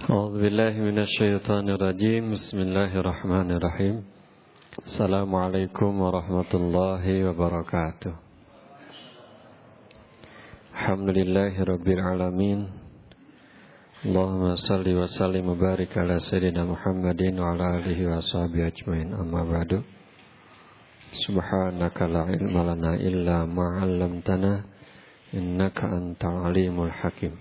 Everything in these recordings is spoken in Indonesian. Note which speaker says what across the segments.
Speaker 1: أعوذ بالله من الشيطان الرجيم بسم الله الرحمن الرحيم السلام عليكم ورحمة الله وبركاته الحمد لله رب العالمين اللهم صل وسلم وبارك على سيدنا محمد وعلى آله وصحبه أجمعين أما بعد سبحانك لا علم لنا إلا ما علمتنا إنك أنت العليم الحكيم.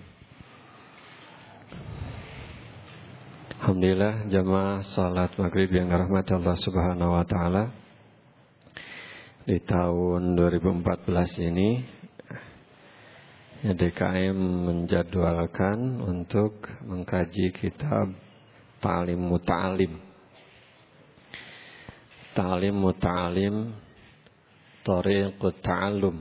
Speaker 1: Alhamdulillah jamaah salat maghrib yang dirahmati Allah Subhanahu wa taala. Di tahun 2014 ini DKM menjadwalkan untuk mengkaji kitab Ta'lim Muta'alim. Ta'lim Muta'alim Thariqut Ta'allum.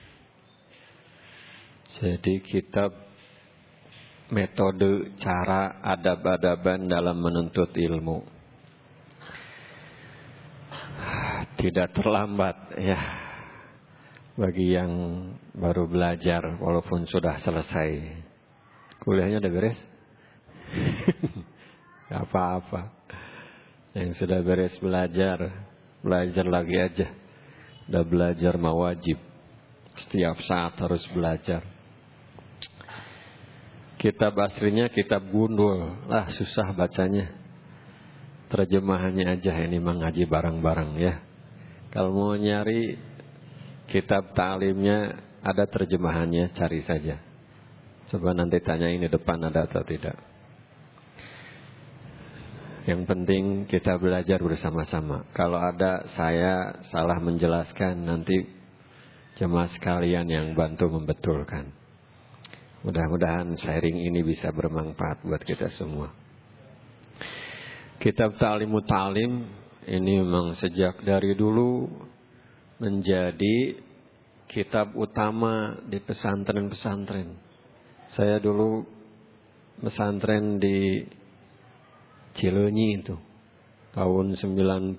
Speaker 1: Jadi kitab metode cara adab-adaban dalam menuntut ilmu. Tidak terlambat ya bagi yang baru belajar walaupun sudah selesai. Kuliahnya udah beres? Gak apa-apa. Yang sudah beres belajar lagi aja. Udah belajar mah wajib. Setiap saat harus belajar. Kitab aslinya kitab gundul, susah bacanya. Terjemahannya aja ini mengaji bareng-bareng ya. Kalau mau nyari kitab ta'limnya ada terjemahannya, cari saja. Coba nanti tanya ini depan ada atau tidak. Yang penting kita belajar bersama-sama. Kalau ada saya salah menjelaskan, nanti jemaah sekalian yang bantu membetulkan. Mudah-mudahan sharing ini bisa bermanfaat buat kita semua. Kitab Ta'lim Muta'alim ini memang sejak dari dulu menjadi kitab utama di pesantren-pesantren. Saya dulu pesantren di Cileunyi itu tahun 94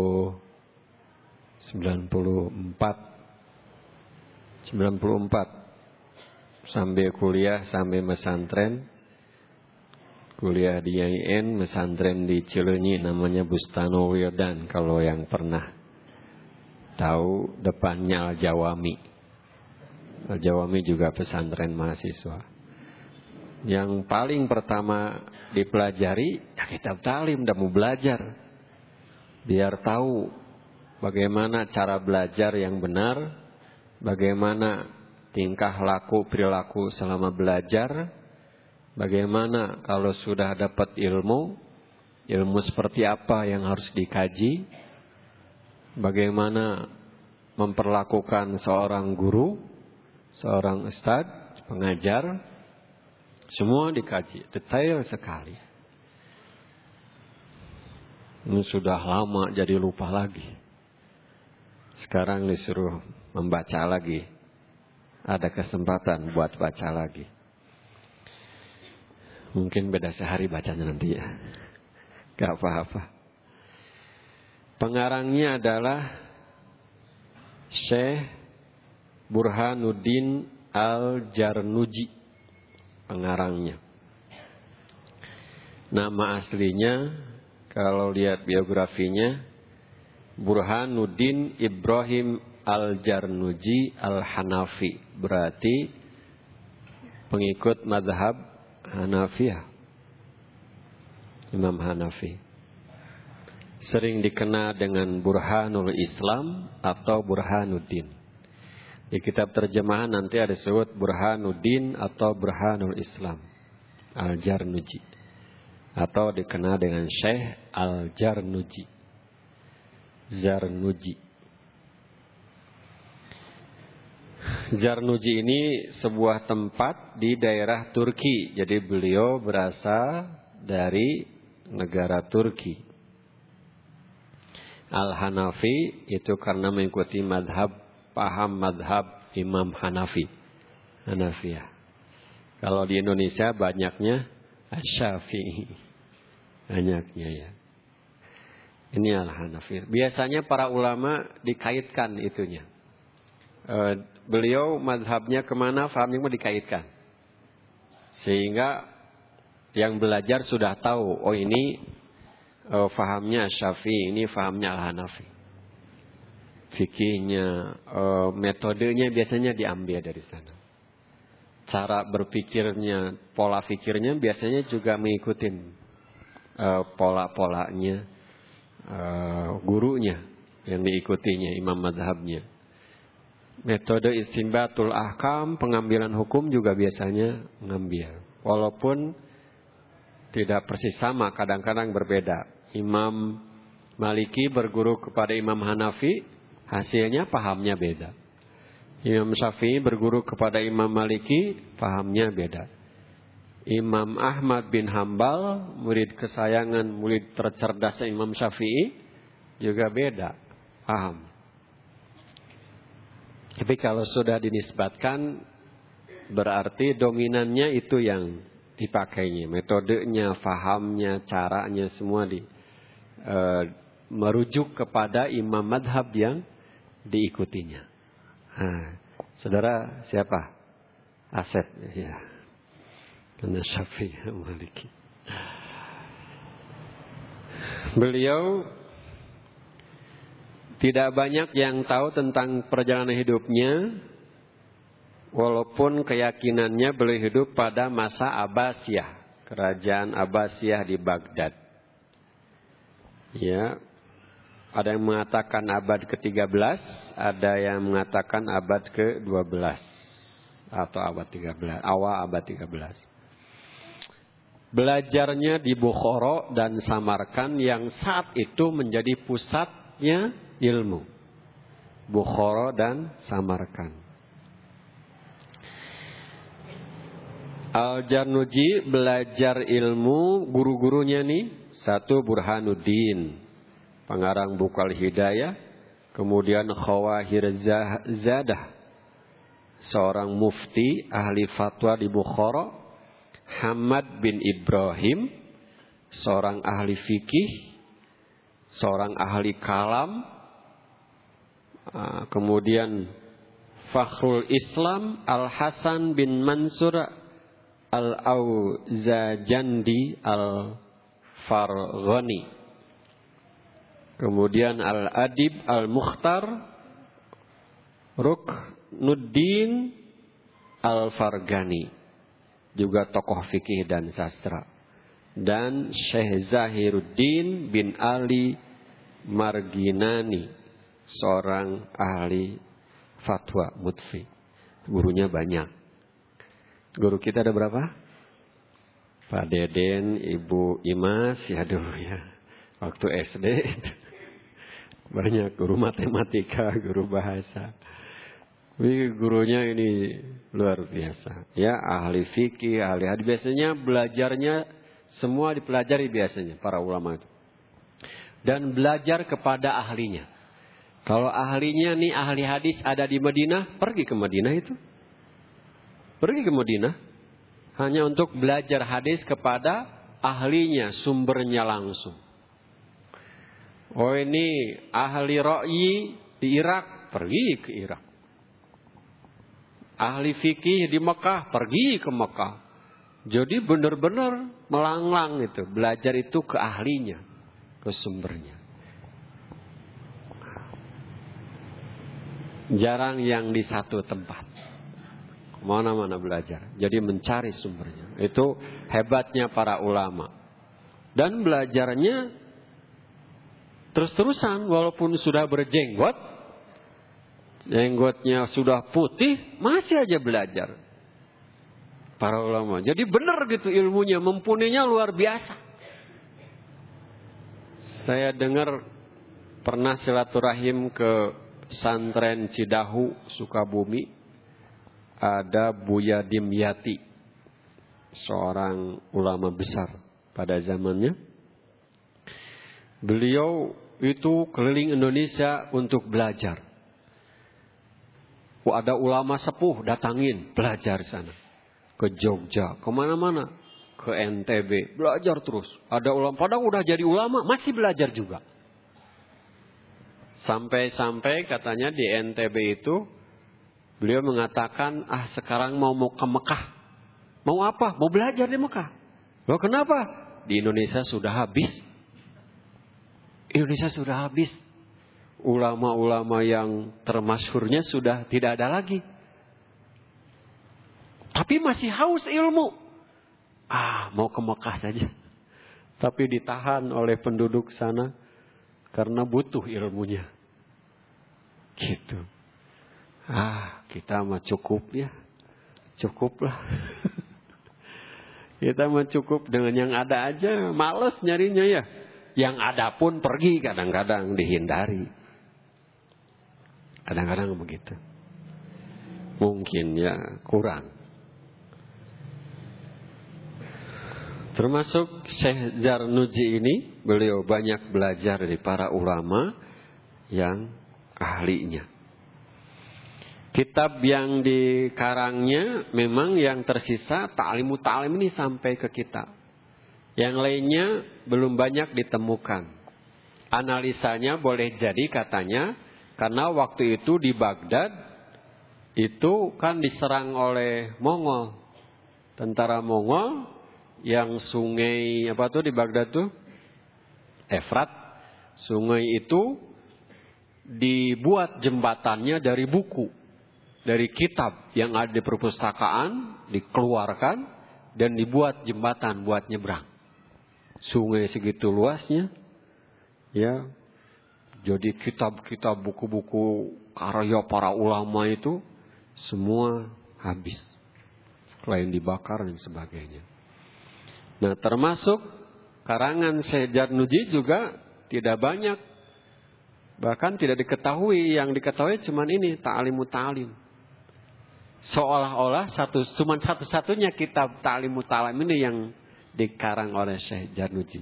Speaker 1: sampai kuliah sampai pesantren. Kuliah di IAIN, pesantren di Cileunyi namanya Bustanul Wildan. Kalau yang pernah tahu depannya Al-Jawami. Al-Jawami juga pesantren mahasiswa. Yang paling pertama dipelajari ya kitab ta'lim, udah mau belajar. Biar tahu bagaimana cara belajar yang benar, bagaimana tingkah laku perilaku selama belajar, bagaimana kalau sudah dapat ilmu seperti apa yang harus dikaji, bagaimana memperlakukan seorang guru, seorang ustadz, pengajar, semua dikaji, detail sekali. Ini sudah lama jadi lupa lagi. Sekarang disuruh membaca lagi. Ada kesempatan buat baca lagi. Mungkin beda sehari bacanya nanti ya. Gak apa-apa. Pengarangnya adalah Syekh Burhanuddin Al-Jarnuji. Pengarangnya. Nama aslinya kalau lihat biografinya Burhanuddin Ibrahim Al-Jarnuji Al-Hanafi. Berarti pengikut mazhab Hanafiyah. Imam Hanafi. Sering dikenal dengan Burhanul Islam atau Burhanuddin. Di kitab terjemahan nanti ada disebut Burhanuddin atau Burhanul Islam Al-Jarnuji. Atau dikenal dengan Syekh Al-Jarnuji. Jarnuji. Jarnuji ini sebuah tempat di daerah Turki. Jadi beliau berasal dari negara Turki. Al-Hanafi itu karena mengikuti paham madhab Imam Hanafi. Hanafiyah. Kalau di Indonesia banyaknya Asy-Syafi'i. Banyaknya ya. Ini Al-Hanafi. Biasanya para ulama dikaitkan itunya. Beliau madhabnya kemana, fahamnya dikaitkan. Sehingga Yang belajar sudah tahu, oh ini fahamnya Syafi'i, ini fahamnya Al-Hanafi. Fikihnya, metodenya biasanya diambil dari sana. Cara berpikirnya, pola pikirnya biasanya juga mengikuti pola-polanya gurunya yang diikutinya, imam madhabnya. Metode istinbatul ahkam, pengambilan hukum juga biasanya mengambil. Walaupun tidak persis sama, kadang-kadang berbeda. Imam Maliki berguru kepada Imam Hanafi, hasilnya pahamnya beda. Imam Syafi'i berguru kepada Imam Maliki, pahamnya beda. Imam Ahmad bin Hambal, murid kesayangan, murid tercerdas Imam Syafi'i, juga beda paham. Tapi kalau sudah dinisbatkan, berarti dominannya itu yang dipakainya. Metodenya, fahamnya, caranya semua merujuk kepada imam madhab yang diikutinya. Saudara siapa? Asep. Ya. Karena Syafi'i Maliki. Beliau tidak banyak yang tahu tentang perjalanan hidupnya, walaupun keyakinannya beliau hidup pada masa Abbasiyah, kerajaan Abbasiyah di Baghdad. Ya, ada yang mengatakan abad ke-13, ada yang mengatakan abad ke-12 atau abad 13, awal abad 13. Belajarnya di Bukhara dan Samarkand yang saat itu menjadi pusatnya ilmu. Bukhara dan Samarkand. Al-Jarnuji belajar ilmu, guru-gurunya nih, satu Burhanuddin, pengarang Buku Al-Hidayah, kemudian Khawahir Zadah, seorang mufti ahli fatwa di Bukhara, Hamad bin Ibrahim, seorang ahli fikih, seorang ahli kalam, kemudian Fakhrul Islam Al-Hasan bin Mansur Al-Auzajandi Al-Farghani, kemudian Al-Adib Al-Mukhtar Ruknuddin Al-Farghani, juga tokoh fikih dan sastra, dan Syekh Zahiruddin bin Ali Marginani, seorang ahli fatwa mutfi. Gurunya banyak. Guru kita ada berapa? Pak Deden, Ibu Imas, ya waktu SD banyak guru matematika, guru bahasa. Ini gurunya ini luar biasa. Ya, ahli fikih, ahli hadis. Biasanya belajarnya semua dipelajari biasanya para ulama itu. Dan belajar kepada ahlinya. Kalau ahlinya nih ahli hadis ada di Madinah, pergi ke Madinah itu. Pergi ke Madinah hanya untuk belajar hadis kepada ahlinya, sumbernya langsung. Oh ini ahli ra'yi di Irak, pergi ke Irak. Ahli fikih di Mekah, pergi ke Mekah. Jadi benar-benar melanglang itu, belajar itu ke ahlinya, ke sumbernya. Jarang yang di satu tempat. Mana-mana belajar. Jadi mencari sumbernya. Itu hebatnya para ulama. Dan belajarnya terus-terusan walaupun sudah berjenggot. Jenggotnya sudah putih, masih aja belajar. Para ulama. Jadi benar gitu ilmunya, mumpuninya luar biasa. Saya dengar pernah silaturahim ke pesantren Cidahu, Sukabumi. Ada Buya Dimyati, seorang ulama besar pada zamannya. Beliau itu keliling Indonesia untuk belajar. Ada ulama sepuh datangin belajar sana. Ke Jogja, kemana-mana. Ke NTB, belajar terus. Ada ulama, padahal udah jadi ulama, masih belajar juga. Sampai-sampai katanya di NTB itu, beliau mengatakan, sekarang mau ke Mekah. Mau apa? Mau belajar di Mekah. Loh kenapa? Di Indonesia sudah habis. Indonesia sudah habis. Ulama-ulama yang termasyhurnya sudah tidak ada lagi. Tapi masih haus ilmu. Mau ke Mekah saja. Tapi ditahan oleh penduduk sana karena butuh ilmunya. Gitu. Kita mah cukup ya. Cukuplah. Kita mah cukup dengan yang ada aja. Males nyarinya ya. Yang ada pun pergi kadang-kadang dihindari. Kadang-kadang begitu. Mungkin ya kurang. Termasuk Syekh Zarnuji ini, beliau banyak belajar dari para ulama yang ahlinya. Kitab yang dikarangnya memang yang tersisa Ta'limut Ta'lim ini sampai ke kita. Yang lainnya belum banyak ditemukan. Analisanya boleh jadi katanya karena waktu itu di Baghdad itu kan diserang oleh Mongol. Tentara Mongol yang sungai di Baghdad tuh Efrat. Sungai itu dibuat jembatannya dari buku, dari kitab yang ada di perpustakaan, dikeluarkan dan dibuat jembatan buat nyebrang. Sungai segitu luasnya, ya. Jadi kitab-kitab, buku-buku karya para ulama itu semua habis, selain dibakar dan sebagainya. Nah, termasuk karangan Syekh Zarnuji juga tidak banyak. Bahkan tidak diketahui. Yang diketahui cuma ini, Ta'limut Ta'lim. Seolah-olah cuma satu-satunya kitab Ta'limut Ta'lim ini yang dikarang oleh Syekh Zarnuji.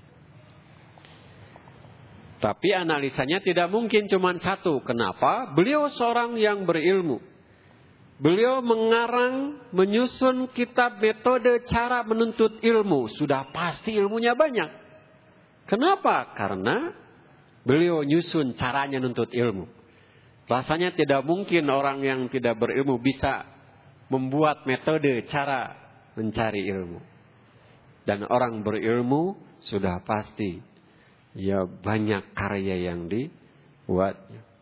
Speaker 1: Tapi analisanya tidak mungkin cuma satu. Kenapa? Beliau seorang yang berilmu. Beliau mengarang, menyusun kitab metode cara menuntut ilmu. Sudah pasti ilmunya banyak. Kenapa? Karena beliau nyusun caranya menuntut ilmu. Rasanya tidak mungkin orang yang tidak berilmu bisa membuat metode cara mencari ilmu. Dan orang berilmu sudah pasti ya banyak karya yang dibuatnya.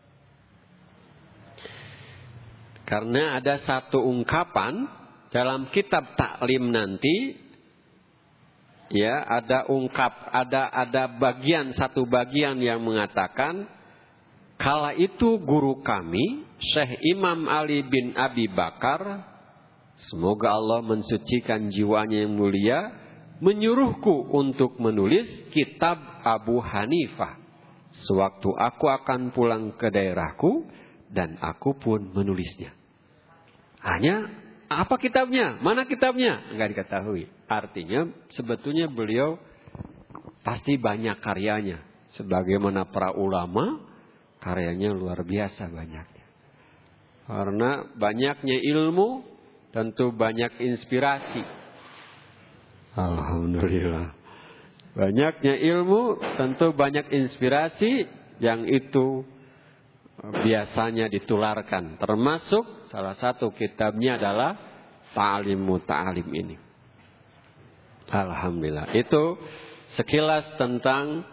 Speaker 1: Karena ada satu ungkapan dalam kitab taklim nanti, ya ada satu bagian yang mengatakan, kala itu guru kami Syekh Imam Ali bin Abi Bakar, semoga Allah mensucikan jiwanya yang mulia, menyuruhku untuk menulis kitab Abu Hanifah. Sewaktu aku akan pulang ke daerahku dan aku pun menulisnya. Hanya apa kitabnya? Mana kitabnya? Enggak diketahui. Artinya sebetulnya beliau pasti banyak karyanya. Sebagaimana para ulama, karyanya luar biasa banyaknya. Karena banyaknya ilmu, tentu banyak inspirasi. Alhamdulillah. Banyaknya ilmu, tentu banyak inspirasi yang itu biasanya ditularkan. Termasuk salah satu kitabnya adalah Ta'limut Ta'lim ini. Alhamdulillah. Itu sekilas tentang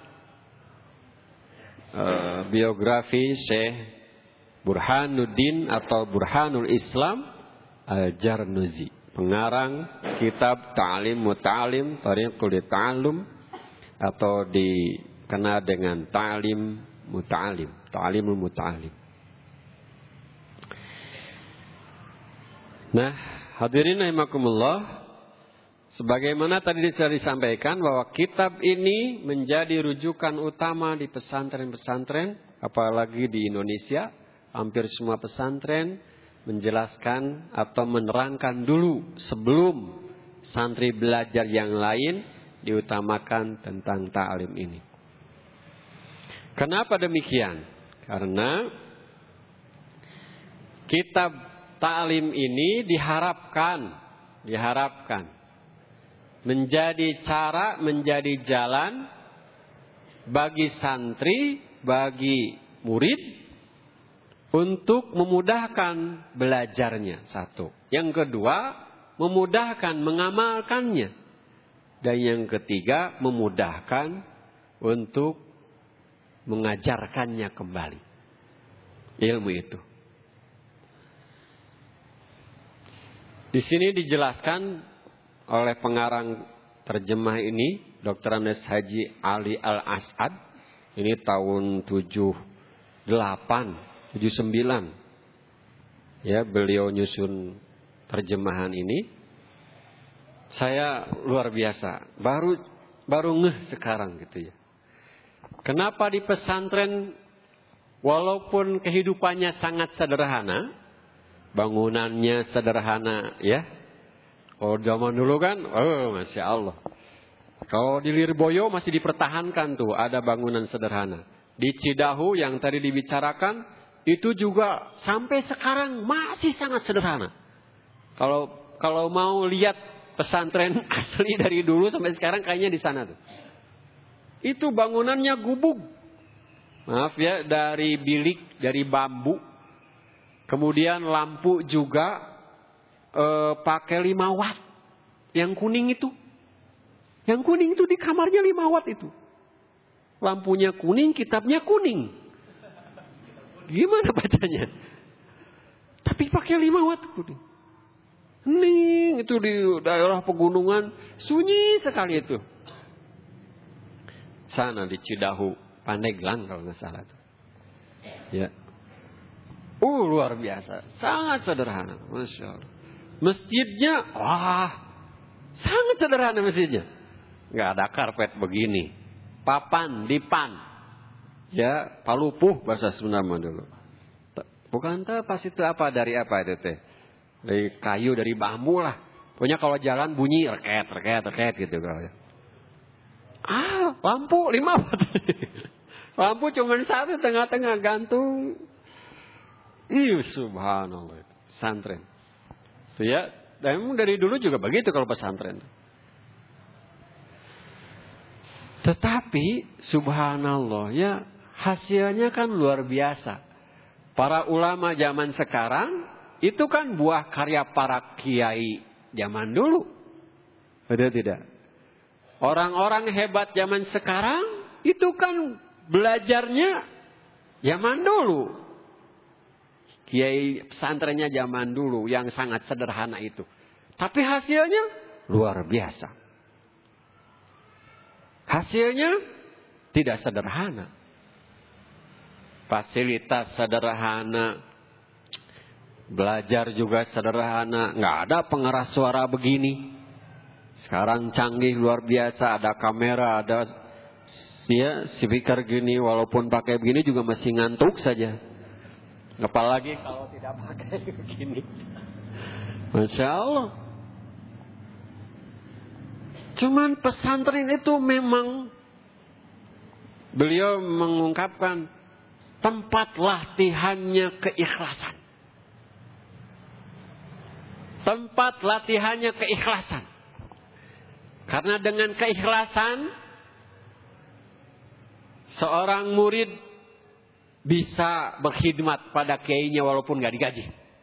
Speaker 1: biografi Syekh Burhanuddin atau Burhanul Islam Al-Zarnuji, pengarang kitab Ta'limut Ta'lim, Thariqul Ta'allum, atau dikenal dengan Ta'lim Muta'alim, Ta'limul Muta'alim. Nah, hadirin rahimakumullah, sebagaimana tadi sudah disampaikan bahwa kitab ini menjadi rujukan utama di pesantren-pesantren, apalagi di Indonesia. Hampir semua pesantren menjelaskan atau menerangkan dulu sebelum santri belajar yang lain, diutamakan tentang ta'lim ini. Kenapa demikian? Karena kitab ta'lim ini diharapkan menjadi cara, menjadi jalan bagi santri, bagi murid untuk memudahkan belajarnya, satu. Yang kedua, memudahkan mengamalkannya. Dan yang ketiga, memudahkan untuk mengajarkannya kembali ilmu itu. Di sini dijelaskan oleh pengarang terjemah ini, Dr. Andes Haji Ali Al-As'ad. Ini tahun 78, 79. Ya, beliau nyusun terjemahan ini. Saya luar biasa, baru ngeh sekarang gitu ya. Kenapa di pesantren walaupun kehidupannya sangat sederhana, bangunannya sederhana ya. Kalau zaman dulu kan, Masya Allah. Kalau di Lirboyo masih dipertahankan tuh, ada bangunan sederhana. Di Cidahu yang tadi dibicarakan, itu juga sampai sekarang masih sangat sederhana. Kalau mau lihat pesantren asli dari dulu sampai sekarang kayaknya di sana tuh. Itu bangunannya gubuk. Maaf ya, dari bilik, dari bambu. Kemudian lampu juga pakai 5 watt. Yang kuning itu. Yang kuning itu di kamarnya 5 watt itu. Lampunya kuning, kitabnya kuning. Gimana bacanya? Tapi pakai 5 watt kuning. Hening itu di daerah pegunungan, sunyi sekali itu. Sana di Cidahu, Pandeglang kalau nggak salah tuh. Ya. Luar biasa, sangat sederhana, Masya Allah. Masjidnya, sangat sederhana masjidnya. Nggak ada karpet begini, papan, dipan, ya, palupuh bahasa Sunda dulu. Bukan tahu pas itu apa dari apa itu teh, dari kayu, dari bambu lah. Pokoknya kalau jalan bunyi reket gitu kalau ya. Lampu 5 watt. Lampu cuma satu tengah-tengah gantung. Subhanallah. Pesantren. Itu ya, dan dari dulu juga begitu kalau pesantren. Tetapi subhanallah ya, hasilnya kan luar biasa. Para ulama zaman sekarang itu kan buah karya para kiai zaman dulu. Betul tidak? Orang-orang hebat zaman sekarang itu kan belajarnya zaman dulu. Kiai pesantrennya zaman dulu yang sangat sederhana itu. Tapi hasilnya luar biasa. Hasilnya tidak sederhana. Fasilitas sederhana. Belajar juga sederhana. Nggak ada pengeras suara begini. Sekarang canggih luar biasa. Ada kamera, ada speaker gini. Walaupun pakai begini juga masih ngantuk saja. Apalagi kalau tidak pakai begini. Masya Allah. Cuman pesantren itu memang beliau mengungkapkan tempat latihannya keikhlasan. Tempat latihannya keikhlasan. Karena dengan keikhlasan seorang murid bisa berkhidmat pada kiainya walaupun gak digaji.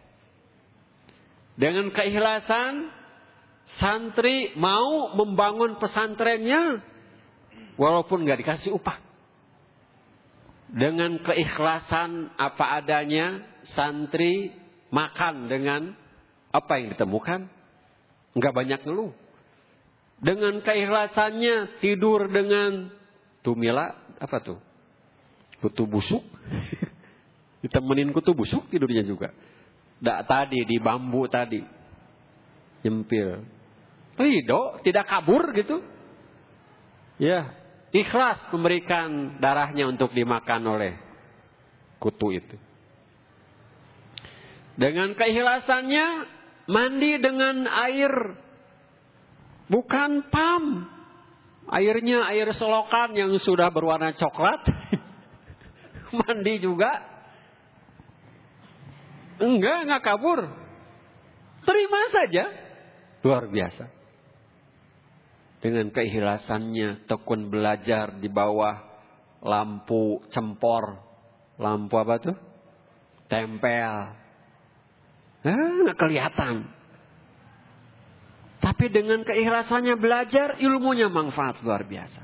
Speaker 1: Dengan keikhlasan santri mau membangun pesantrennya walaupun gak dikasih upah. Dengan keikhlasan apa adanya santri makan dengan apa yang ditemukan. Gak banyak ngeluh. Dengan keikhlasannya tidur dengan tumila apa tuh? Kutu busuk. Ditemenin kutu busuk tidurnya juga. Tadi di bambu tadi. Nyempil. Ridho, tidak kabur gitu. Ya, ikhlas memberikan darahnya untuk dimakan oleh kutu itu. Dengan keikhlasannya mandi dengan air bukan PAM. Airnya air selokan yang sudah berwarna coklat. Mandi juga. Enggak kabur. Terima saja. Luar biasa. Dengan keikhlasannya tekun belajar di bawah lampu cempor. Lampu apa tuh? Tempel. Nggak kelihatan. Tapi dengan keikhlasannya belajar, ilmunya manfaat luar biasa.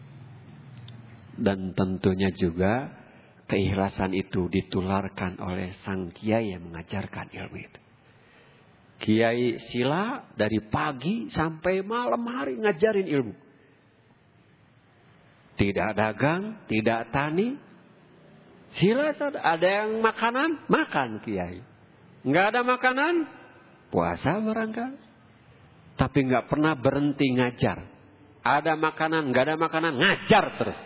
Speaker 1: Dan tentunya juga keikhlasan itu ditularkan oleh sang kiai yang mengajarkan ilmu itu. Kiai Sila dari pagi sampai malam hari ngajarin ilmu. Tidak dagang, tidak tani. Sila ada yang makanan, makan kiai. Enggak ada makanan, puasa barangkali. Tapi enggak pernah berhenti ngajar. Ada makanan, enggak ada makanan, ngajar terus.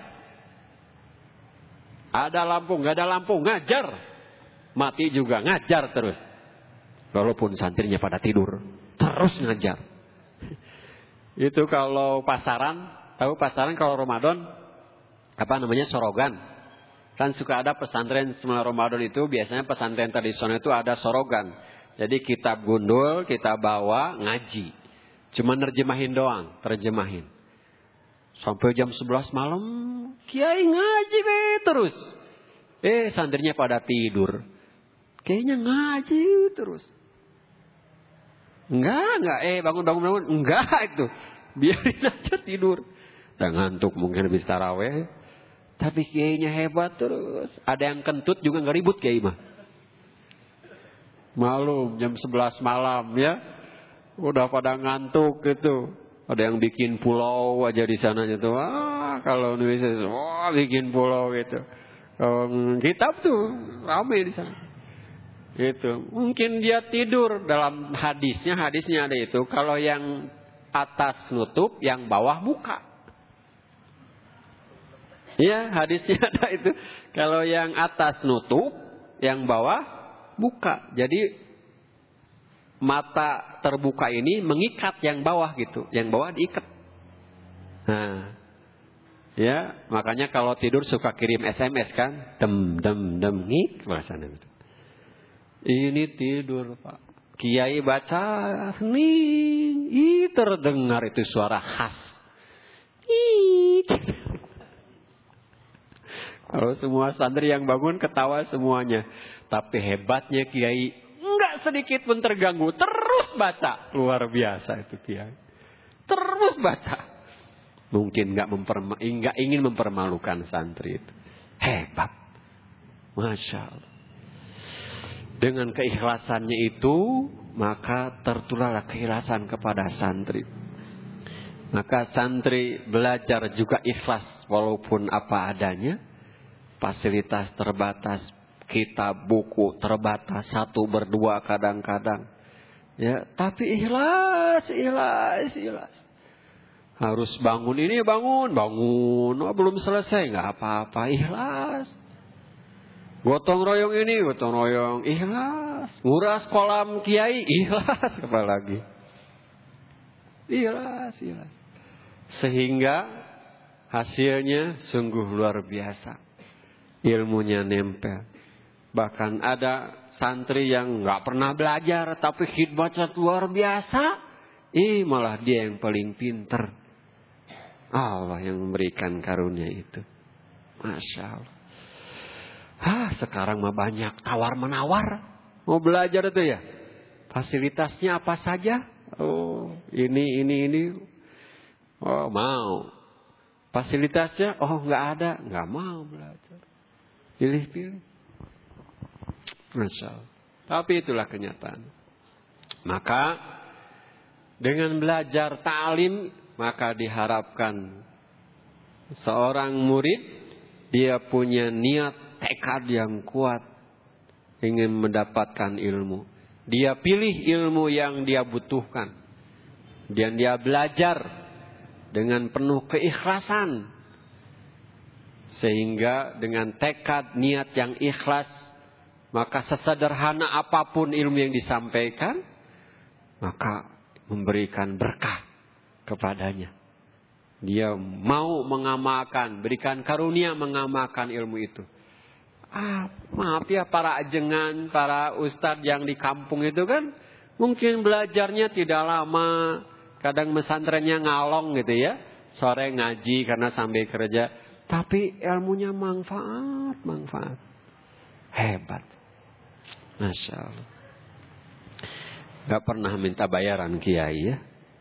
Speaker 1: Ada lampu, enggak ada lampu, ngajar. Mati juga ngajar terus. Walaupun santrinya pada tidur, terus ngajar. Itu kalau pasaran, tahu pasaran kalau Ramadan, apa namanya, sorogan. Kan suka ada pesantren semasa Ramadan itu, biasanya pesantren tradisional itu ada sorogan. Jadi kitab gundul kita bawa ngaji. Cuma nerjemahin doang, terjemahin. Sampai jam 11 malam, kiai ngaji terus. Santrinya pada tidur. Kayaknya ngaji terus. Enggak. Bangun. Enggak itu. Biarin aja tidur. Dan ngantuk mungkin habis taraweh. Tapi kiainya hebat terus. Ada yang kentut juga enggak ribut kiai mah. Malum jam 11 malam ya. Udah pada ngantuk gitu. Ada yang bikin pulau aja di sana gitu. Kalau Indonesia bikin pulau gitu. Kalau kitab tuh ramai di sana. Gitu. Mungkin dia tidur dalam hadisnya ada itu. Kalau yang atas nutup, yang bawah buka. Ya, hadisnya ada itu. Kalau yang atas nutup, yang bawah buka. Jadi mata terbuka ini mengikat yang bawah gitu. Yang bawah diikat. Nah, ya, makanya kalau tidur suka kirim SMS kan, dem ngik bahasanya gitu. Ini tidur Pak. Kiai baca nih, terdengar itu suara khas. Kalau semua santri yang bangun ketawa semuanya. Tapi hebatnya kiai enggak sedikit pun terganggu, terus baca. Luar biasa itu kiai. Terus baca. Mungkin enggak ingin mempermalukan santri itu. Hebat. Masya Allah. Dengan keikhlasannya itu, maka tertularlah keikhlasan kepada santri. Maka santri belajar juga ikhlas walaupun apa adanya. Fasilitas terbatas, kitab, buku terbatas, 1 berdua kadang-kadang. Ya, tapi ikhlas. Harus bangun ini bangun. Belum selesai, nggak apa-apa, ikhlas. Gotong royong ini, gotong royong, ikhlas. Nguras kolam kiai, ikhlas. Apalagi ikhlas. Sehingga hasilnya sungguh luar biasa. Ilmunya nempel. Bahkan ada santri yang gak pernah belajar, tapi khidmatnya luar biasa. Malah dia yang paling pinter. Allah yang memberikan karunia itu. Masya Allah. Sekarang mah banyak tawar-menawar. Mau belajar itu ya. Fasilitasnya apa saja? Ini. Mau. Fasilitasnya, nggak ada. Nggak mau belajar. Pilih. Masya Allah. Tapi itulah kenyataan. Maka dengan belajar ta'lim, maka diharapkan seorang murid dia punya niat, tekad yang kuat ingin mendapatkan ilmu. Dia pilih ilmu yang dia butuhkan. Dan dia belajar dengan penuh keikhlasan. Sehingga dengan tekad, niat yang ikhlas, maka sesederhana apapun ilmu yang disampaikan, maka memberikan berkah kepadanya. Dia mau mengamalkan, berikan karunia mengamalkan ilmu itu. Maaf ya para ajengan, para ustadz yang di kampung itu kan mungkin belajarnya tidak lama, kadang pesantrennya ngalong gitu ya, sore ngaji karena sambil kerja, tapi ilmunya manfaat, hebat, Masya Allah. Gak pernah minta bayaran kiai ya,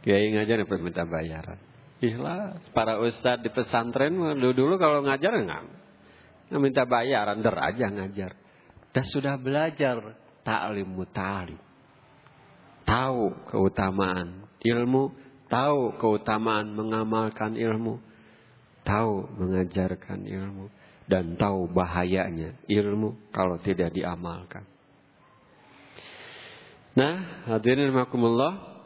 Speaker 1: Kiai ngajar apa minta bayaran. Ikhlas. Para ustadz di pesantren dulu kalau ngajar nggak minta bayaran, aja ngajar. Dan sudah belajar ta'lim muta'alim. Tahu keutamaan ilmu, tahu keutamaan mengamalkan ilmu, tahu mengajarkan ilmu, dan tahu bahayanya ilmu kalau tidak diamalkan. Nah, hadirin rahimakumullah,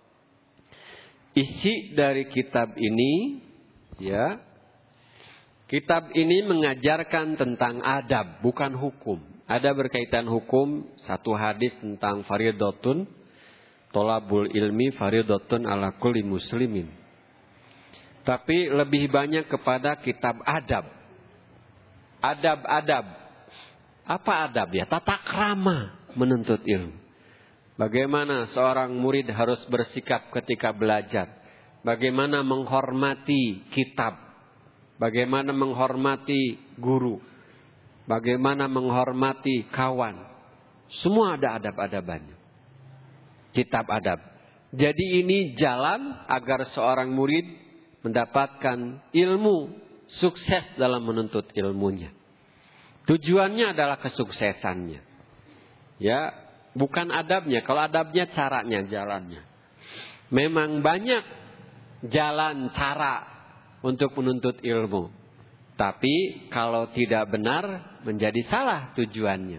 Speaker 1: isi dari kitab ini, ya, kitab ini mengajarkan tentang adab, bukan hukum. Ada berkaitan hukum, satu hadis tentang faridatun, tolabul ilmi faridatun ala kulli muslimin. Tapi lebih banyak kepada kitab adab. Adab-adab. Apa adab ya? Tata krama menuntut ilmu. Bagaimana seorang murid harus bersikap ketika belajar. Bagaimana menghormati kitab. Bagaimana menghormati guru. Bagaimana menghormati kawan. Semua ada adab-adabannya. Kitab adab. Jadi ini jalan agar seorang murid mendapatkan ilmu, sukses dalam menuntut ilmunya. Tujuannya adalah kesuksesannya. Ya, bukan adabnya. Kalau adabnya caranya, jalannya. Memang banyak jalan cara untuk menuntut ilmu. Tapi kalau tidak benar menjadi salah tujuannya.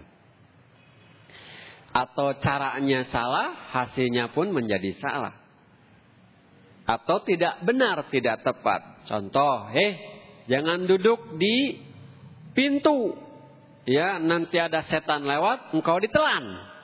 Speaker 1: Atau caranya salah, hasilnya pun menjadi salah. Atau tidak benar, tidak tepat. Contoh, jangan duduk di pintu. Ya, nanti ada setan lewat, engkau ditelan.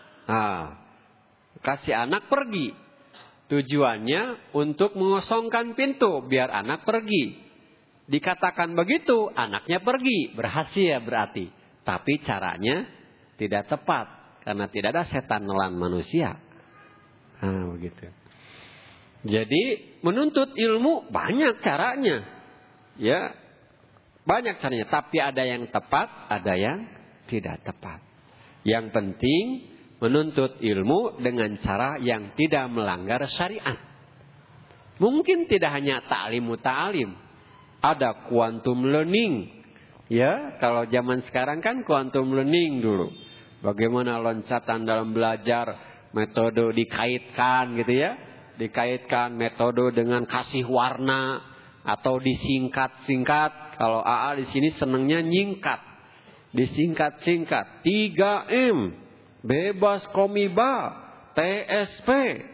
Speaker 1: Kasih anak pergi. Tujuannya untuk mengosongkan pintu biar anak pergi. Dikatakan begitu, anaknya pergi, berhasil berarti. Tapi caranya tidak tepat karena tidak ada setan nelan manusia. Begitu. Jadi menuntut ilmu banyak caranya. Ya, banyak caranya. Tapi ada yang tepat, ada yang tidak tepat. Yang penting menuntut ilmu dengan cara yang tidak melanggar syariat. Mungkin tidak hanya ta'lim muta'alim. Ada quantum learning. Ya, kalau zaman sekarang kan quantum learning dulu. Bagaimana loncatan dalam belajar, metode dikaitkan gitu ya. Dikaitkan metode dengan kasih warna atau disingkat-singkat. Kalau AA di sini senangnya nyingkat. Disingkat-singkat. 3M. Bebas komiba, TSP.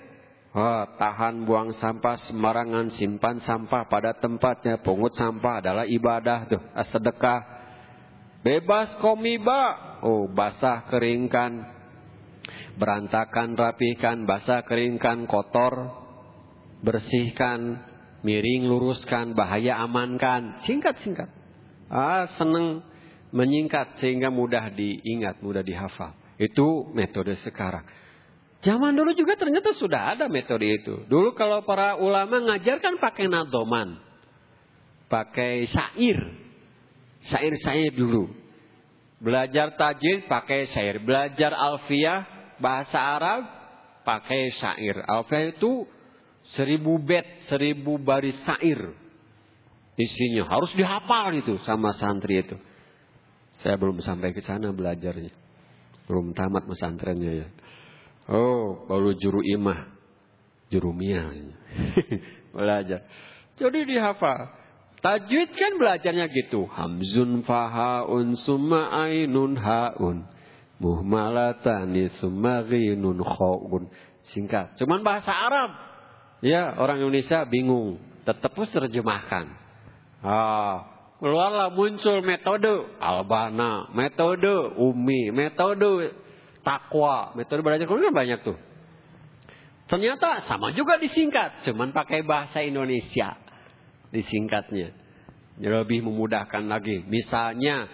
Speaker 1: Tahan buang sampah sembarangan, simpan sampah pada tempatnya. Pungut sampah adalah ibadah tuh, sedekah. Bebas komiba. Basah keringkan, berantakan rapihkan, basah keringkan, kotor bersihkan, miring luruskan, bahaya amankan. Singkat-singkat. Senang menyingkat sehingga mudah diingat, mudah dihafal. Itu metode sekarang. Zaman dulu juga ternyata sudah ada metode itu. Dulu kalau para ulama ngajar kan pakai nadoman. Pakai syair. Syair-syair dulu. Belajar tajwid pakai syair. Belajar alfiyah bahasa Arab pakai syair. Alfiyah itu 1000 bait, 1000 baris syair. Isinya harus dihafal itu sama santri itu. Saya belum sampai ke sana belajarnya. Belum tamat pesantrennya ya. Baru juru imah, jurumiyah. Belajar. Jadi dihafal. Tajwid kan belajarnya gitu. Hamzun fahaun summa ainun haun. Muhmalatani summa ghinun khaun. Singkat. Cuman bahasa Arab. Ya, orang Indonesia bingung. Tetap harus terjemahkan. Keluarlah muncul metode Albana, metode Umi, metode Takwa, metode belajar Quran banyak tuh. Ternyata sama juga disingkat, cuman pakai bahasa Indonesia disingkatnya. Lebih memudahkan lagi. Misalnya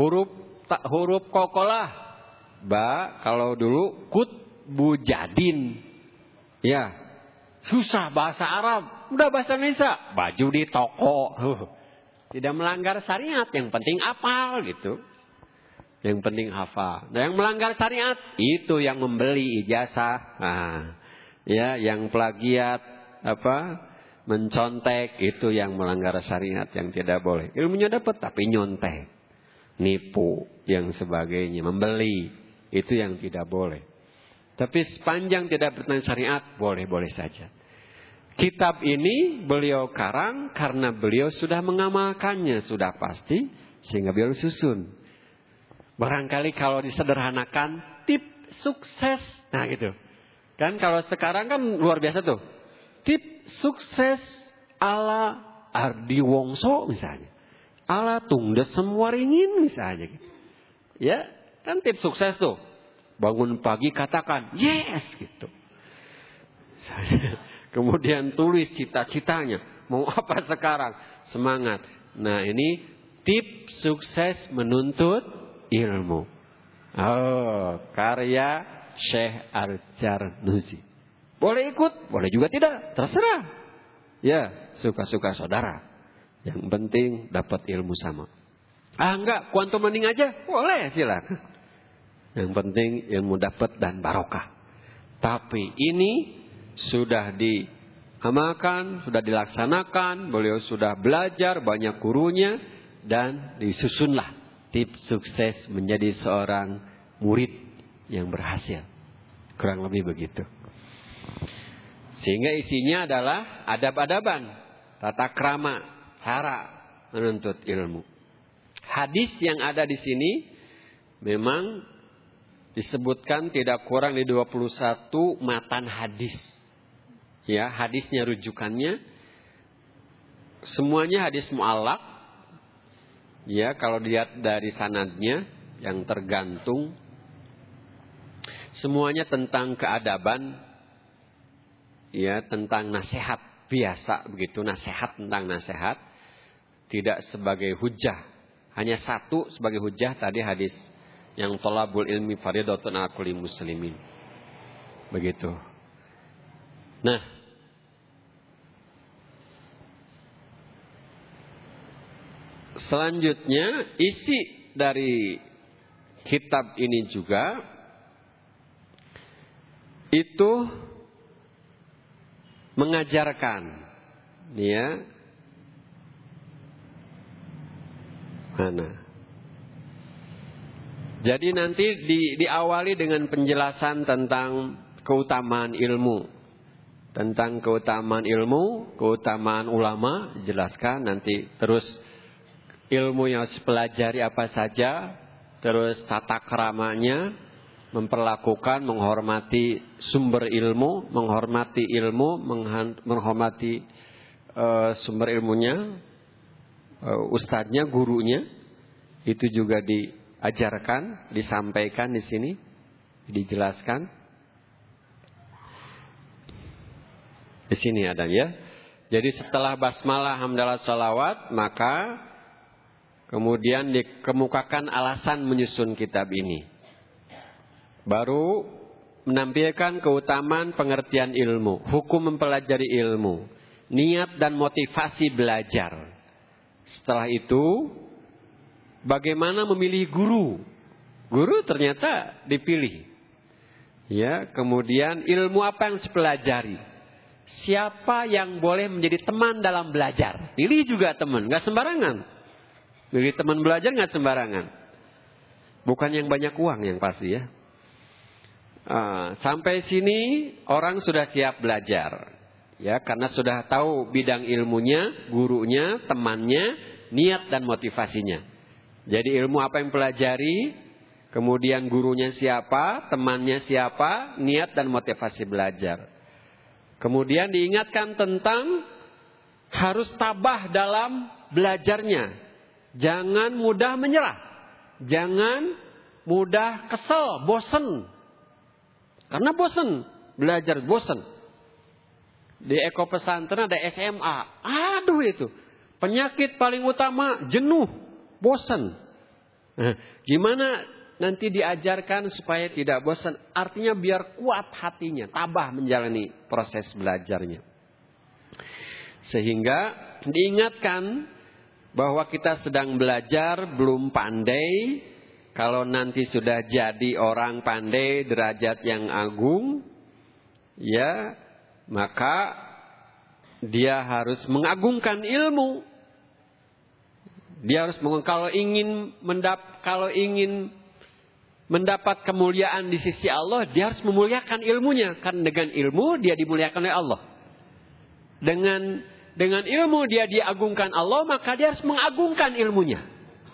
Speaker 1: huruf kokolah, ba kalau dulu kut bujadin, ya susah bahasa Arab, udah bahasa Indonesia, baju di toko. Tidak melanggar syariat, yang penting hafal gitu. Yang penting hafal. Nah, yang melanggar syariat itu yang membeli ijazah. Ya, yang plagiat, mencontek, itu yang melanggar syariat, yang tidak boleh. Ilmunya dapat tapi nyontek, nipu, yang sebagainya, membeli, itu yang tidak boleh. Tapi sepanjang tidak bertentangan syariat, boleh-boleh saja. Kitab ini beliau karang karena beliau sudah mengamalkannya, sudah pasti, sehingga beliau susun. Barangkali kalau disederhanakan, tip sukses, nah gitu. Kan kalau sekarang kan luar biasa tuh. Tip sukses ala Ardi Wongso misalnya. Ala Tungdes Semwaringin misalnya. Ya, kan tip sukses tuh. Bangun pagi katakan, yes gitu. Kemudian tulis cita-citanya. Mau apa sekarang? Semangat. Nah ini tip sukses menuntut ilmu. Oh, karya Syekh Al-Zarnuzi. Boleh ikut, boleh juga tidak, terserah. Ya, suka-suka saudara. Yang penting dapat ilmu sama. Enggak, quantum learning aja, boleh silakan. Yang penting ilmu dapat dan barokah. Tapi ini sudah diamalkan, sudah dilaksanakan, beliau sudah belajar, banyak gurunya, dan disusunlah tips sukses menjadi seorang murid yang berhasil. Kurang lebih begitu. Sehingga isinya adalah adab-adaban, tata krama, cara menuntut ilmu. Hadis yang ada di sini memang disebutkan tidak kurang di 21 matan hadis. Ya, hadisnya rujukannya semuanya hadis mu'allaq. Ya, kalau dilihat dari sanadnya yang tergantung, semuanya tentang keadaban. Ya, tentang nasihat biasa begitu, nasihat tentang nasihat, tidak sebagai hujah. Hanya satu sebagai hujah tadi hadis yang thalabul ilmi fardhatun 'ala kulli muslimin. Begitu. Nah, selanjutnya isi dari kitab ini juga itu mengajarkan, ya, mana? Jadi nanti diawali dengan penjelasan tentang keutamaan ilmu, tentang keutamaan ilmu, keutamaan ulama, dijelaskan nanti terus ilmu yang harus dipelajari apa saja, terus tata keramanya, memperlakukan, menghormati sumber ilmu, menghormati ilmu, menghormati sumber ilmunya, ustadznya, gurunya, itu juga diajarkan, disampaikan di sini, dijelaskan. Di sini ada ya. Jadi setelah basmalah, hamdalah, salawat, maka kemudian dikemukakan alasan menyusun kitab ini. Baru menampilkan keutamaan pengertian ilmu, hukum mempelajari ilmu, niat dan motivasi belajar. Setelah itu, bagaimana memilih guru? Guru ternyata dipilih. Ya, kemudian ilmu apa yang harus dipelajari? Siapa yang boleh menjadi teman dalam belajar? Pilih juga teman, nggak sembarangan. Pilih teman belajar nggak sembarangan. Bukan yang banyak uang yang pasti ya. Sampai sini orang sudah siap belajar, ya, karena sudah tahu bidang ilmunya, gurunya, temannya, niat dan motivasinya. Jadi ilmu apa yang pelajari, kemudian gurunya siapa, temannya siapa, niat dan motivasi belajar. Kemudian diingatkan tentang harus tabah dalam belajarnya, jangan mudah menyerah, jangan mudah kesel, bosan. Karena bosan, belajar bosan. Di Eko Pesantren ada SMA. Aduh itu. Penyakit paling utama jenuh, bosan. Gimana nanti diajarkan supaya tidak bosan? Artinya biar kuat hatinya, tabah menjalani proses belajarnya. Sehingga diingatkan bahwa kita sedang belajar, belum pandai. Kalau nanti sudah jadi orang pandai, derajat yang agung, ya, maka dia harus mengagungkan ilmu. Dia harus kalau ingin mendapat kemuliaan di sisi Allah, dia harus memuliakan ilmunya. Karena dengan ilmu dia dimuliakan oleh Allah. Dengan ilmu dia diagungkan Allah, maka dia harus mengagungkan ilmunya.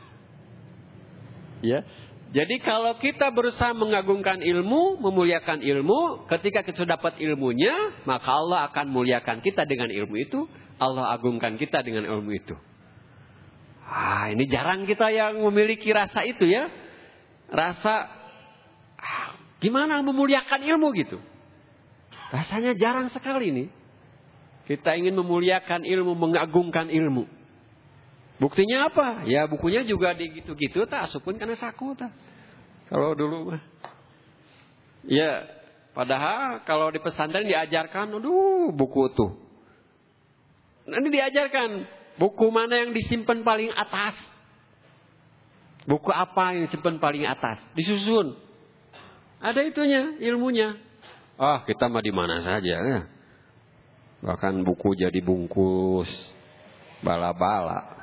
Speaker 1: Ya. Jadi kalau kita berusaha mengagungkan ilmu, memuliakan ilmu, ketika kita sudah dapat ilmunya, maka Allah akan muliakan kita dengan ilmu itu. Allah agungkan kita dengan ilmu itu. Ini jarang kita yang memiliki rasa itu ya. Rasa gimana memuliakan ilmu gitu. Rasanya jarang sekali nih. Kita ingin memuliakan ilmu, mengagungkan ilmu. Buktinya apa? Ya bukunya juga di gitu-gitu tak asupun karena saku tak. Kalau dulu mah. Ya, padahal kalau di pesantren diajarkan, buku tuh. Nanti diajarkan buku mana yang disimpan paling atas. Buku apa yang disimpan paling atas? Disusun. Ada itunya, ilmunya. Kita mah di mana saja ya. Bahkan buku jadi bungkus bala-bala.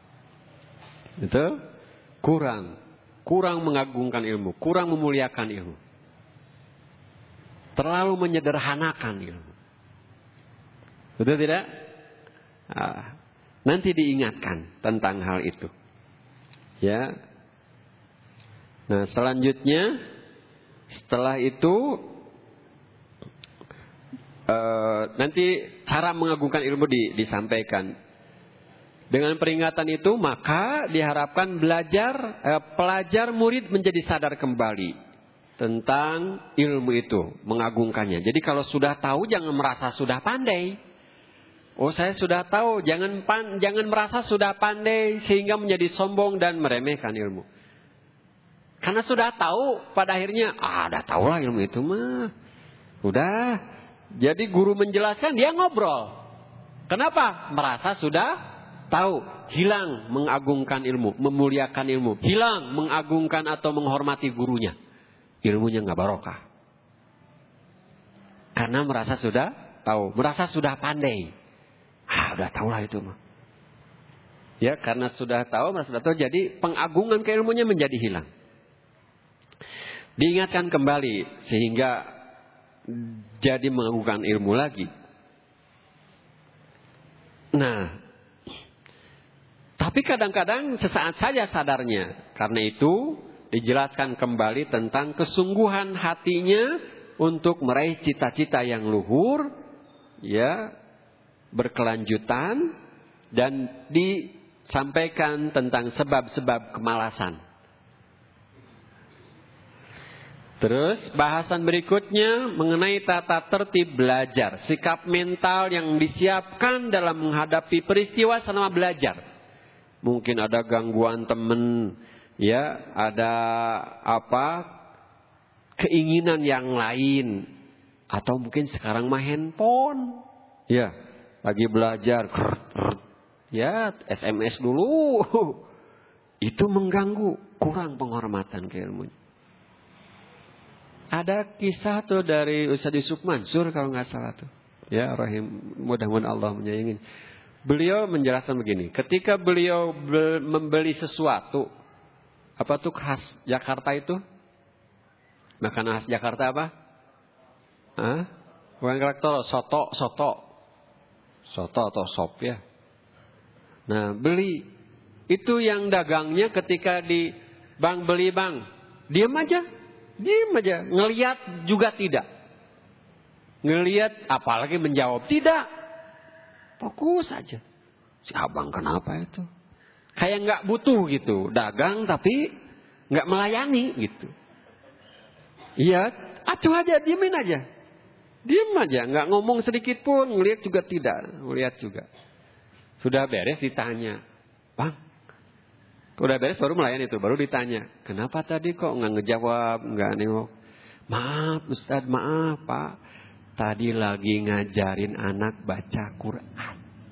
Speaker 1: Itu kurang mengagungkan ilmu, kurang memuliakan ilmu. Terlalu menyederhanakan ilmu. Betul tidak? Nanti diingatkan tentang hal itu. Ya. Nah, selanjutnya setelah itu nanti cara mengagungkan ilmu disampaikan. Dengan peringatan itu maka diharapkan pelajar murid menjadi sadar kembali tentang ilmu itu, mengagungkannya. Jadi kalau sudah tahu jangan merasa sudah pandai. Saya sudah tahu, jangan merasa sudah pandai sehingga menjadi sombong dan meremehkan ilmu. Karena sudah tahu pada akhirnya udah tahu lah ilmu itu mah. Udah. Jadi guru menjelaskan dia ngobrol. Kenapa? Merasa sudah tahu, hilang mengagungkan ilmu, memuliakan ilmu, hilang mengagungkan atau menghormati gurunya. Ilmunya nggak barokah. Karena merasa sudah tahu, merasa sudah pandai. Udah tahu lah itu mah. Ya, karena sudah tahu, merasa sudah tahu, jadi pengagungan ke ilmunya menjadi hilang. Diingatkan kembali sehingga jadi mengagungkan ilmu lagi. Nah, tapi kadang-kadang sesaat saja sadarnya. Karena itu dijelaskan kembali tentang kesungguhan hatinya untuk meraih cita-cita yang luhur, ya, berkelanjutan, dan disampaikan tentang sebab-sebab kemalasan. Terus bahasan berikutnya mengenai tata tertib belajar, sikap mental yang disiapkan dalam menghadapi peristiwa selama belajar. Mungkin ada gangguan teman, ya, ada keinginan yang lain, atau mungkin sekarang mah handphone, ya, lagi belajar, ya, SMS dulu, itu mengganggu, kurang penghormatan ke ilmunya. Ada kisah tuh dari Ustaz Yusuf Mansur kalau nggak salah tuh, ya, mudah-mudahan Allah menyayangi. Beliau menjelaskan begini, ketika beliau membeli sesuatu, apa tuh khas Jakarta itu? Makanan khas Jakarta apa? Bukan kerak soto atau sop ya. Nah, beli itu yang dagangnya ketika di bang beli bang, diam aja, ngelihat juga tidak, ngelihat apalagi menjawab tidak. Fokus aja. Si abang kenapa itu? Kayak nggak butuh gitu. Dagang tapi nggak melayani gitu. Iya, acuh aja, diemin aja. Diem aja, nggak ngomong sedikit pun, ngelihat juga tidak, ngelihat juga. Sudah beres ditanya, bang, udah beres baru melayani itu, baru ditanya, kenapa tadi kok nggak ngejawab, nggak nengok? Maaf Ustaz, maaf Pak. Tadi lagi ngajarin anak baca Quran.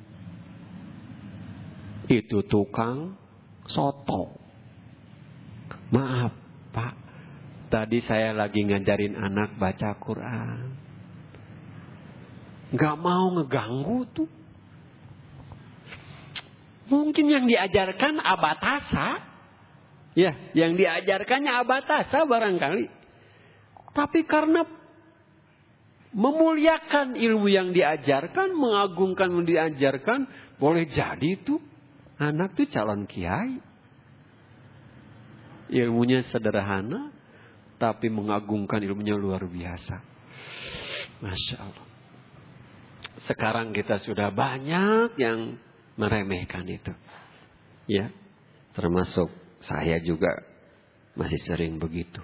Speaker 1: Itu tukang soto. Maaf Pak, tadi saya lagi ngajarin anak baca Quran. Gak mau ngeganggu tuh. Mungkin yang diajarkan abatasa. Ya, yang diajarkannya abatasa barangkali. Tapi karena memuliakan ilmu yang diajarkan, mengagungkan yang diajarkan, boleh jadi tuh anak tuh calon kiai. Ilmunya sederhana, tapi mengagungkan ilmunya luar biasa. Masya Allah. Sekarang kita sudah banyak yang meremehkan itu. Ya, termasuk saya juga masih sering begitu.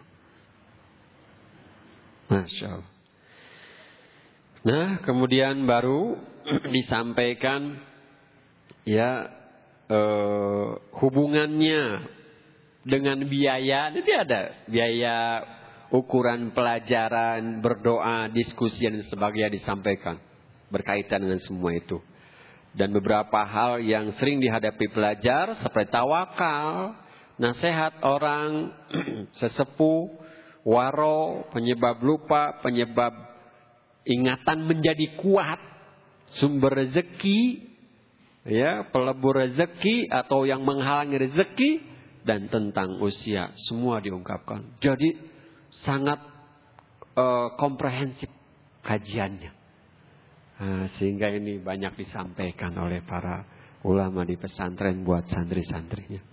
Speaker 1: Masya Allah. Nah, kemudian baru disampaikan ya hubungannya dengan biaya. Nanti ada biaya ukuran pelajaran, berdoa, diskusi dan sebagainya disampaikan. Berkaitan dengan semua itu. Dan beberapa hal yang sering dihadapi pelajar seperti tawakal, nasihat orang, sesepuh, waro, penyebab lupa, penyebab ingatan menjadi kuat, sumber rezeki, ya, pelebur rezeki atau yang menghalangi rezeki, dan tentang usia, semua diungkapkan. Jadi sangat komprehensif kajiannya. Sehingga ini banyak disampaikan oleh para ulama di pesantren buat santri-santrinya.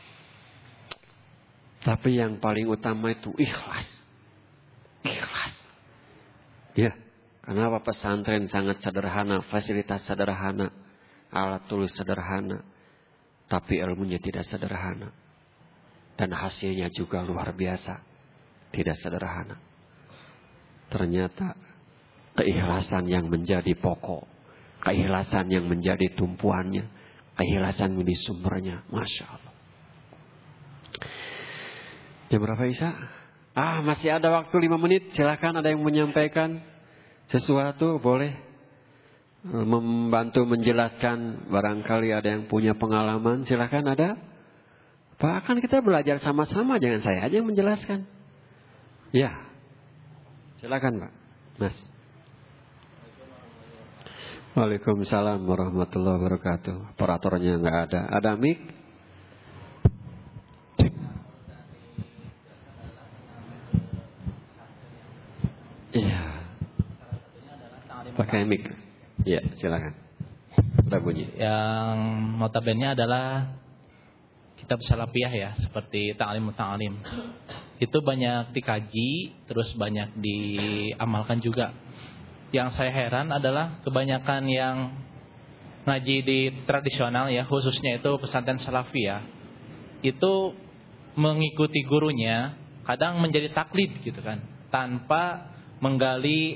Speaker 1: Tapi yang paling utama itu ikhlas. Ikhlas. Ya, kenapa pesantren sangat sederhana, fasilitas sederhana, alat tulis sederhana, tapi ilmunya tidak sederhana. Dan hasilnya juga luar biasa, tidak sederhana. Ternyata keikhlasan yang menjadi pokok, keikhlasan yang menjadi tumpuannya, keikhlasan menjadi sumbernya. Masya Allah. Jam berapa Isa? Masih ada waktu 5 menit. Silakan, ada yang menyampaikan sesuatu, boleh membantu menjelaskan. Barangkali ada yang punya pengalaman. Silakan, ada. Pak, kan kita belajar sama-sama, jangan saya aja yang menjelaskan. Ya, silakan Pak, Mas. Waalaikumsalam warahmatullahi wabarakatuh. Operatornya nggak ada. Ada mic? Iya. Pakai mic. Iya, silakan. Udah bunyi.
Speaker 2: Yang notabene adalah kitab salafiyah ya, seperti ta'lim. Itu banyak dikaji, terus banyak diamalkan juga. Yang saya heran adalah kebanyakan yang ngaji di tradisional ya, khususnya itu pesantren salafiyah, itu mengikuti gurunya, kadang menjadi taklid gitu kan, tanpa menggali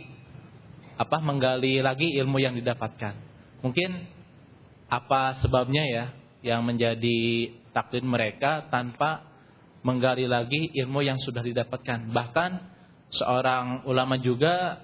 Speaker 2: lagi ilmu yang didapatkan. Mungkin apa sebabnya ya yang menjadi taklid mereka tanpa menggali lagi ilmu yang sudah didapatkan. Bahkan seorang ulama juga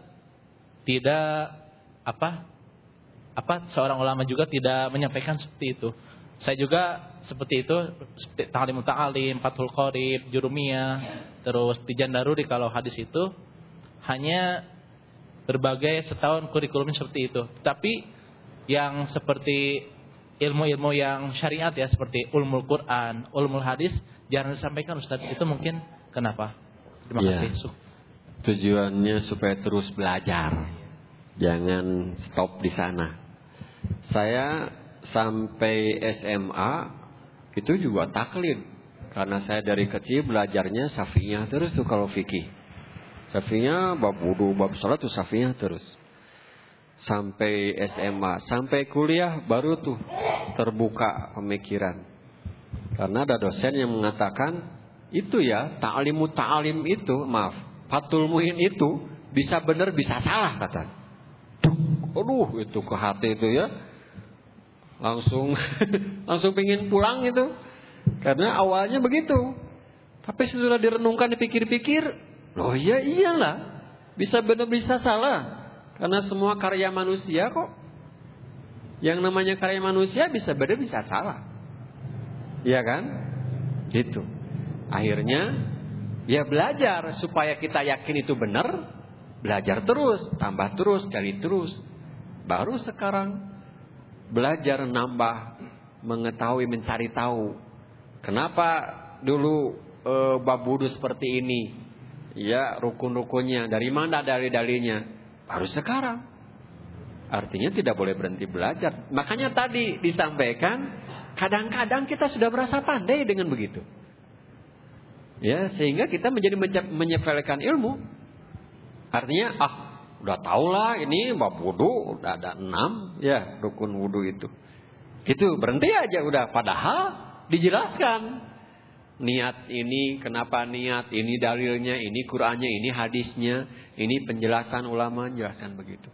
Speaker 2: seorang ulama juga tidak menyampaikan seperti itu. Saya juga seperti itu, seperti Ta'limut Ta'alim, Fathul Qorib, Jurumiyah, terus Tijan Daruri kalau hadis itu hanya berbagai setahun kurikulumnya seperti itu. Tapi yang seperti ilmu-ilmu yang syariat ya, seperti ulumul Quran, ulumul hadis jarang disampaikan Ustaz. Itu mungkin kenapa? Terima kasih.
Speaker 1: Tujuannya supaya terus belajar, jangan stop di sana. Saya sampai SMA itu juga taklid, karena saya dari kecil belajarnya Syafi'iyah terus tuh kalau fikih. Syafi'iyah bab wudu, bab salat tuh Syafi'iyah terus. Sampai SMA, sampai kuliah baru tuh terbuka pemikiran. Karena ada dosen yang mengatakan itu ya ta'limut ta'alim itu, Fathul Muin itu bisa benar bisa salah kata. Aduh, itu ke hati itu ya. Langsung pingin pulang itu. Karena awalnya begitu. Tapi sesudah direnungkan, dipikir-pikir, loh ya iyalah. Bisa benar bisa salah. Karena semua karya manusia kok. Yang namanya karya manusia bisa benar bisa salah. Iya kan? Gitu. Akhirnya ya belajar supaya kita yakin itu benar, belajar terus, tambah terus, gali terus. Baru sekarang belajar nambah, mengetahui, mencari tahu. Kenapa dulu bab wudu seperti ini? Ya, rukun-rukunnya, dari mana dalil-dalilnya? Baru sekarang. Artinya tidak boleh berhenti belajar. Makanya tadi disampaikan, kadang-kadang kita sudah merasa pandai dengan begitu. Ya, sehingga kita menjadi menyepelekan ilmu. Artinya, udah tahulah ini bab wudu, udah ada 6 ya rukun wudu itu. Itu berhenti aja udah, padahal dijelaskan. Niat ini, kenapa niat, ini dalilnya, ini Qur'annya, ini hadisnya, ini penjelasan ulama menjelaskan begitu.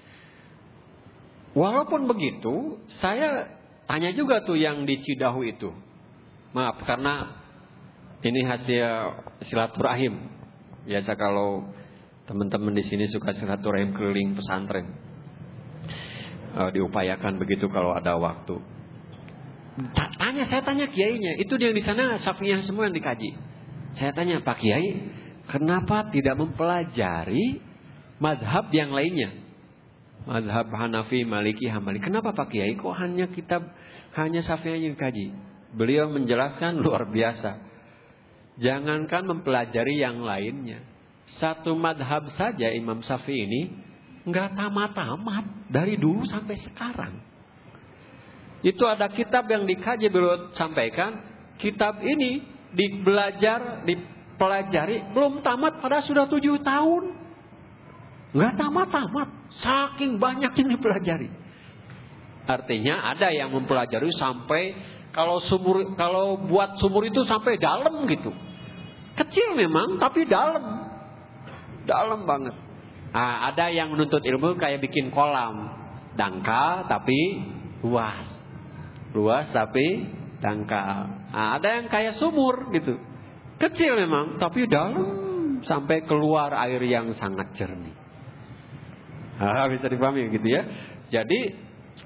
Speaker 1: Walaupun begitu, saya tanya juga tuh yang di Cidahu itu. Maaf, karena ini hasil silaturahim. Biasa kalau teman-teman di sini suka silaturahim keliling pesantren, diupayakan begitu kalau ada waktu. Saya tanya kiainya, itu yang di sana Syafi'iyah semua yang dikaji. Saya tanya, Pak Kiai, kenapa tidak mempelajari mazhab yang lainnya? Mazhab Hanafi, Maliki, Hambali. Kenapa Pak Kiai kok hanya Syafi'iyah yang dikaji? Beliau menjelaskan luar biasa. Jangankan mempelajari yang lainnya, satu madhab saja Imam Syafi'i ini nggak tamat-tamat dari dulu sampai sekarang. Itu ada kitab yang dikaji, beliau sampaikan, kitab ini dipelajari belum tamat, pada sudah 7 tahun, nggak tamat-tamat, saking banyak yang dipelajari. Artinya ada yang mempelajari sampai kalau buat sumur itu sampai dalam gitu. Kecil memang, tapi dalam banget. Ada yang menuntut ilmu kayak bikin kolam, dangkal tapi luas tapi dangkal. Ada yang kayak sumur gitu, kecil memang tapi dalam sampai keluar air yang sangat jernih. Bisa dipahami gitu ya. Jadi,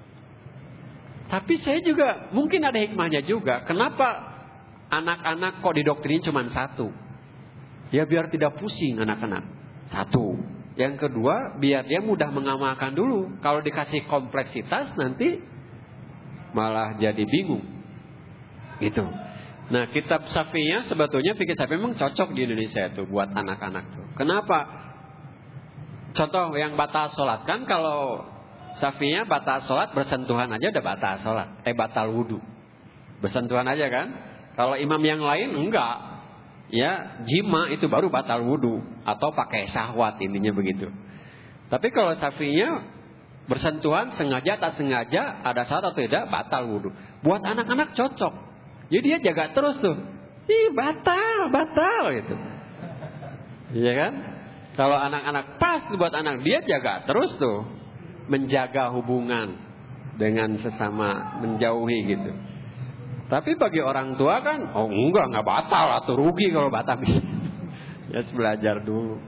Speaker 1: tapi saya juga mungkin ada hikmahnya juga. Kenapa anak-anak kok didoktrin cuma 1? Ya biar tidak pusing anak-anak. 1. Yang kedua, biar dia mudah mengamalkan dulu. Kalau dikasih kompleksitas nanti malah jadi bingung. Gitu. Nah, kitab Syafi'iyah sebetulnya fikih Syafi'i memang cocok di Indonesia itu buat anak-anak tuh. Kenapa? Contoh yang batal sholat, kan kalau Syafi'iyah batal sholat bersentuhan aja udah batal sholat. Batal wudu. Bersentuhan aja kan? Kalau imam yang lain enggak. Ya, jima itu baru batal wudu atau pakai syahwat, intinya begitu. Tapi kalau Syafi'iyah bersentuhan sengaja tak sengaja, ada syarat atau tidak, batal wudu. Buat anak-anak cocok. Jadi dia jaga terus tuh. Batal gitu. Iya kan? Kalau anak-anak pas buat anak, dia jaga terus tuh. Menjaga hubungan dengan sesama, menjauhi gitu. Tapi bagi orang tua kan, enggak batal atau rugi kalau batal. Ya belajar dulu.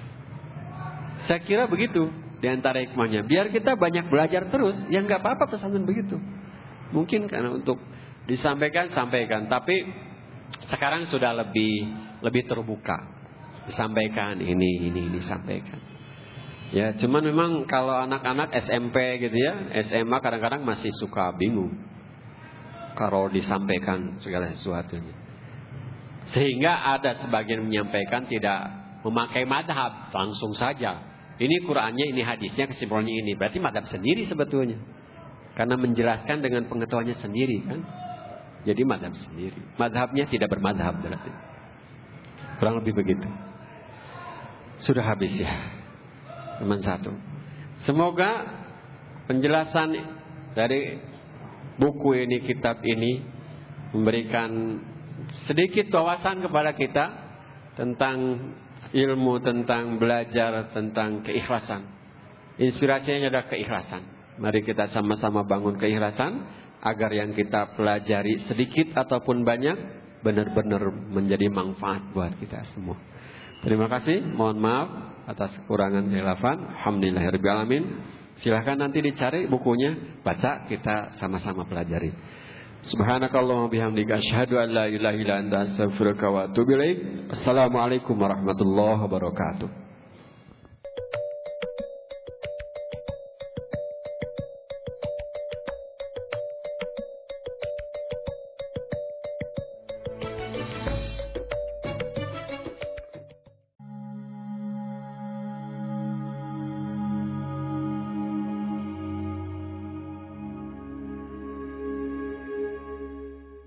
Speaker 1: Saya kira begitu di antara hikmahnya. Biar kita banyak belajar terus, ya enggak apa-apa pesantren begitu. Mungkin karena untuk disampaikan. Tapi sekarang sudah lebih terbuka. Disampaikan ini disampaikan. Ya, cuman memang kalau anak-anak SMP gitu ya, SMA kadang-kadang masih suka bingung kalau disampaikan segala sesuatunya. Sehingga ada sebagian menyampaikan tidak memakai madhab, langsung saja. Ini Qur'annya, ini hadisnya, kesimpulannya ini. Berarti madhab sendiri sebetulnya. Karena menjelaskan dengan pengetahuannya sendiri kan. Jadi madhab sendiri. Madhabnya tidak bermadhab berarti. Kurang lebih begitu. Sudah habis ya. Cuma 1. Semoga penjelasan dari buku ini, kitab ini memberikan sedikit wawasan kepada kita tentang ilmu, tentang belajar, tentang keikhlasan. Inspirasinya adalah keikhlasan. Mari kita sama-sama bangun keikhlasan agar yang kita pelajari sedikit ataupun banyak benar-benar menjadi manfaat buat kita semua. Terima kasih. Mohon maaf atas kekurangan khilafan. Alhamdulillahirabbil alamin. Silahkan nanti dicari bukunya, baca, kita sama-sama pelajari. Subhanakallahumma bihamdika asyhadu an la ilaha illa anta astaghfiruka wa atubu ilaik. Assalamualaikum warahmatullahi wabarakatuh.